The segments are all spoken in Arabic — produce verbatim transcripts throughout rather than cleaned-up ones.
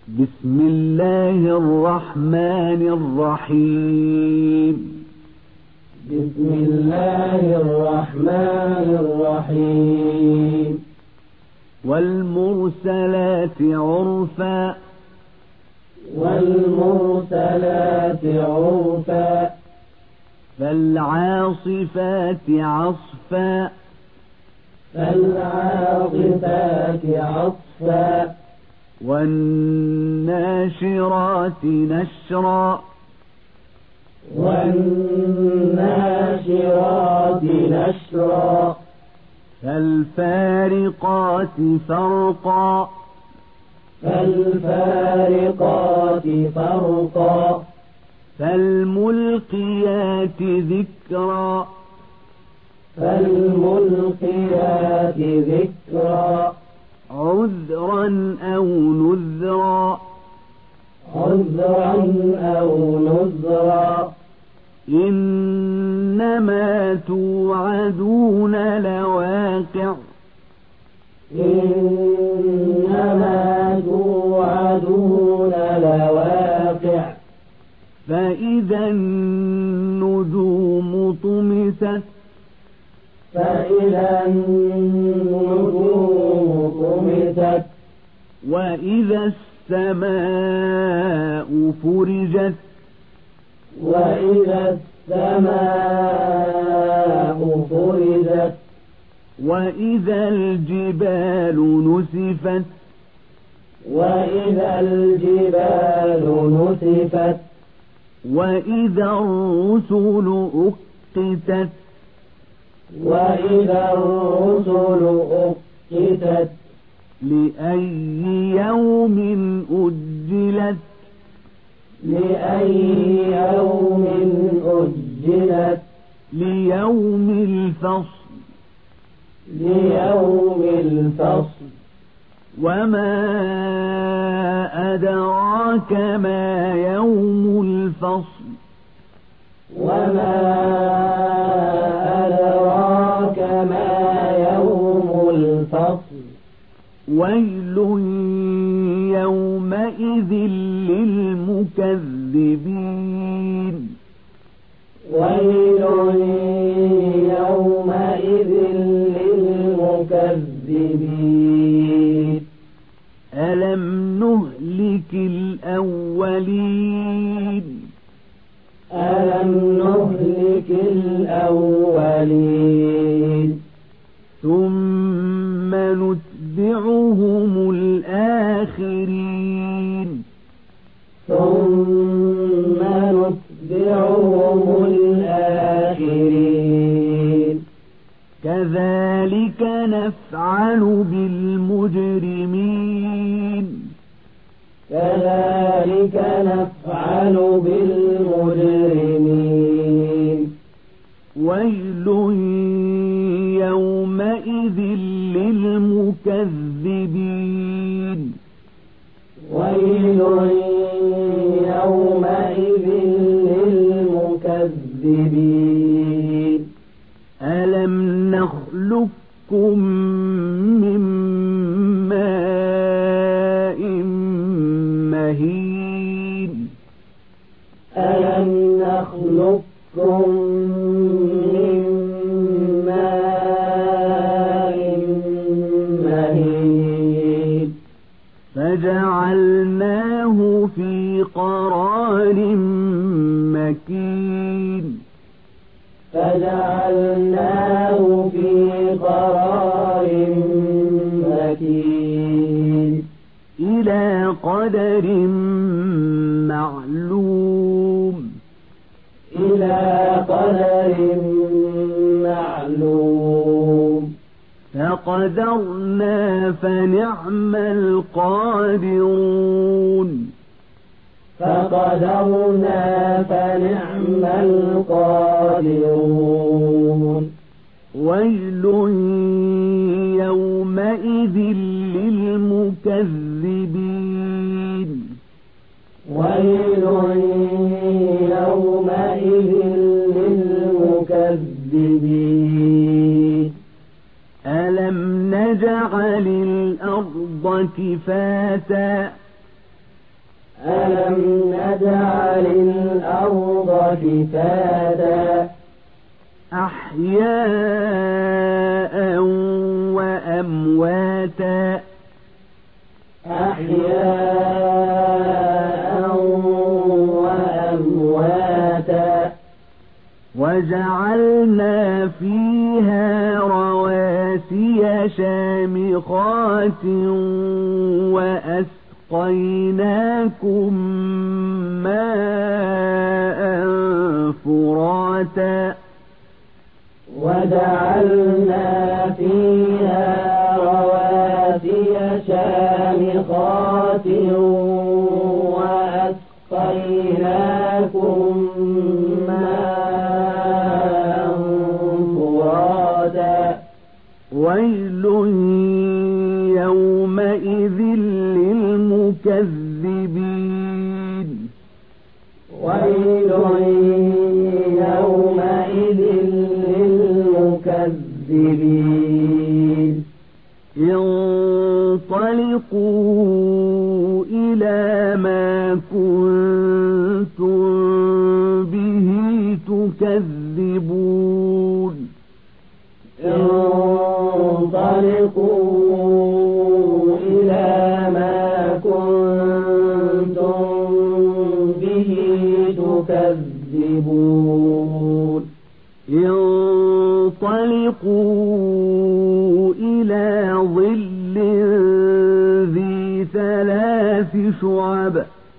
بسم الله الرحمن الرحيم بسم الله الرحمن الرحيم والمرسلات عرفا والمرسلات عرفا فالعاصفات عصفا فالعاصفات عصفا والناشرات نشرا والناشرات نشرا فالفارقات فرقا فالفارقات فرقا فالملقيات ذكرا فالملقيات ذكرا عذرا أو نذرا عذرا أو نذرا إنما توعدون لواقع إنما توعدون لواقع فإذا النجوم طمست فإذا النجوم طمست وإذا السماء فرجت وإذا السماء فرجت وإذا الجبال نسفت وإذا الجبال نسفت وإذا الرسل أقتت وإذا الرسل أقتت لأي يوم أجلت لأي يوم أجلت ليوم الفصل ليوم الفصل وما أدراك ما يوم الفصل وما أدراك ما يوم الفصل ويل يومئذ للمكذبين ويل يومئذ للمكذبين ألم نهلك الأولين ألم نهلك الأولين ثم نتبعهم الآخرين ثم نتبعهم الآخرين كذلك نفعل بالمجرمين كذلك نفعل بالمجرمين ويل يومئذ للمكذبين ويل يومئذ للمكذبين ألم نخلقكم من ماء مهين ألم نخلقكم من ماء مهين فجعلناه في قرار مكين فجعلناه في قرار مكين إلى قدر معلوم إلى قدر معلوم فقدرنا فنعم القادرون فقدرنا فنعم القادرون ويل يومئذ للمكذبين ويل يومئذ للمكذبين ألم نجعل الأرض كفاتا ألم نجعل الأرض كفاتا أحياء وأمواتا أحياء وأمواتا وجعلنا فيها رواسي شامخات وأسقيناكم ماء فراتا وجعلنا فيها رواسي شامخات وأسقيناكم ماء فراتا ويل يومئذ للمكذبين ويل يومئذ للمكذبين انطلقوا إلى ما كنتم به تكذبون انطلقوا إلى ما كنتم به تكذبون انطلقوا إلى ظل ذي ثلاث شعب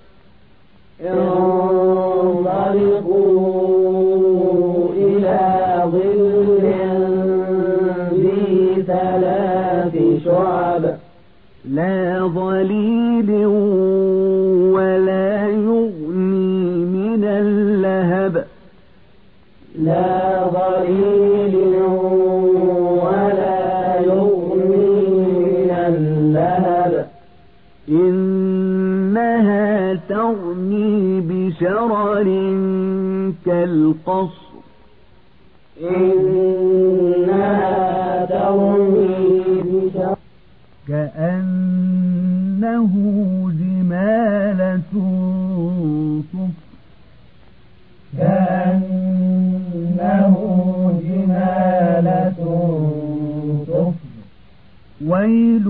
انطلقوا إلى ظل ذي ثلاث شعب لا ظليل ولا يغني من اللهب لا ظليل ولا يغني من اللهب إنها ترمي بشرر كالقصر إنها ترمي بشرر كأنه جمالة صفر كأنه جمالة صفر ويل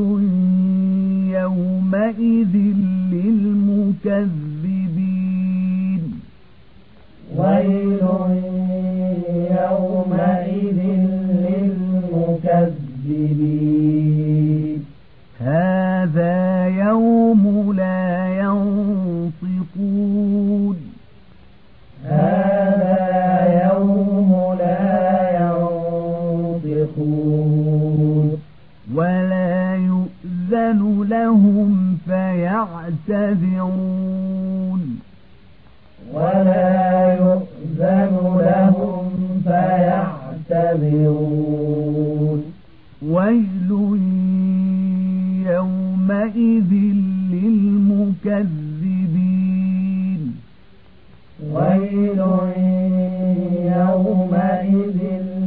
يومئذ للمكذبين ويل يومئذ للمكذبين هذا يوم لا ينطقون هذا يوم لا ينطقون ولا يؤذن لهم فيعتذرون ولا يؤذن لهم فيعتذرون ويل يومئذ للمكذبين ويل يومئذ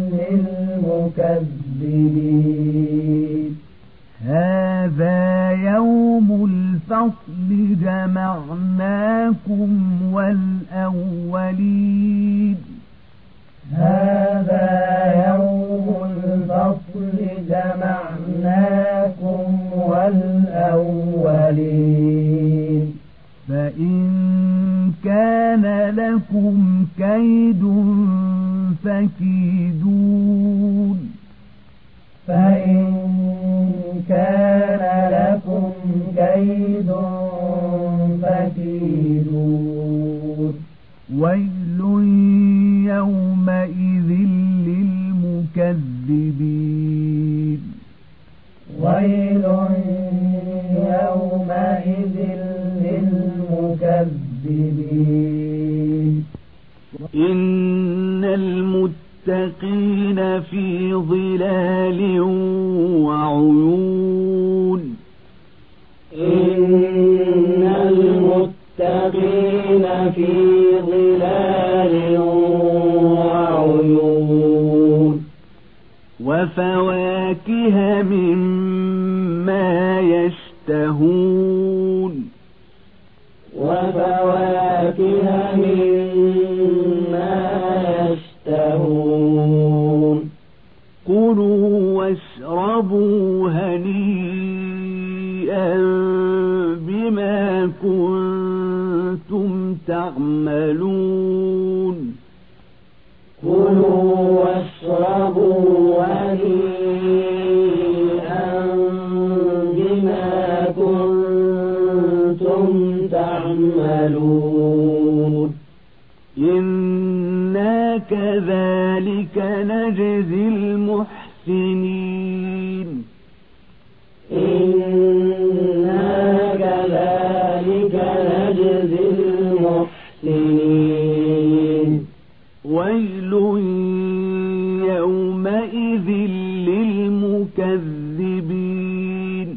للمكذبين هذا يوم الفصل جمعناكم والأولين هذا يوم الفصل جمعناكم والأولين فإن كان لكم كيد فكيدون فإن كان لكم كيد فكيدون ويل يومئذ للمكذبين ويل يومئذ للمكذبين إن المتقين في ظلال وعيون إن المتقين في ظلال وعيون وفواكه مما يشتهون وفواكه تعملون كلوا واشربوا هنيئا بما كنتم تعملون إنا كذلك نجزي المحسنين إنا كذلك نجزي المحسنين ويل يومئذ للمكذبين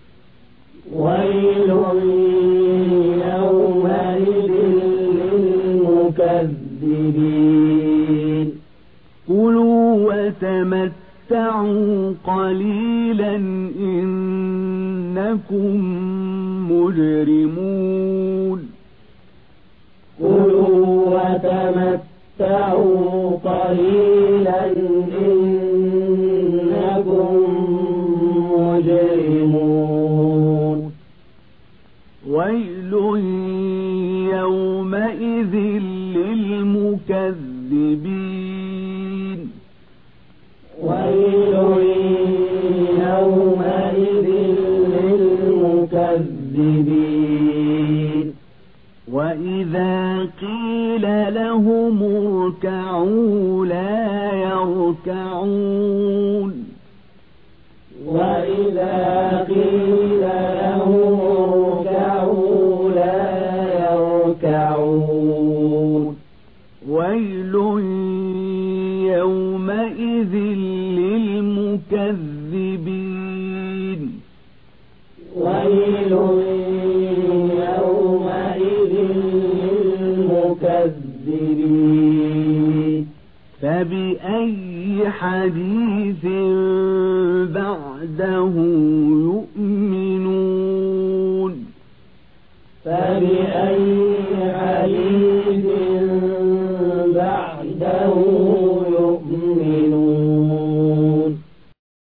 ويل يومئذ للمكذبين كلوا وتمتعوا قليلا إنكم مجرمون كلوا وتمتعوا قليلا إنكم مجرمون ويل يومئذ للمكذبين ويل يومئذ للمكذبين وإذا قيل لهم اركعوا لا يركعون وإذا قيل لهم اركعوا لا يركعون ويل يومئذ للمكذبين ويل يومئذ للمكذبين فبأي حديث بعده يؤمنون فبأي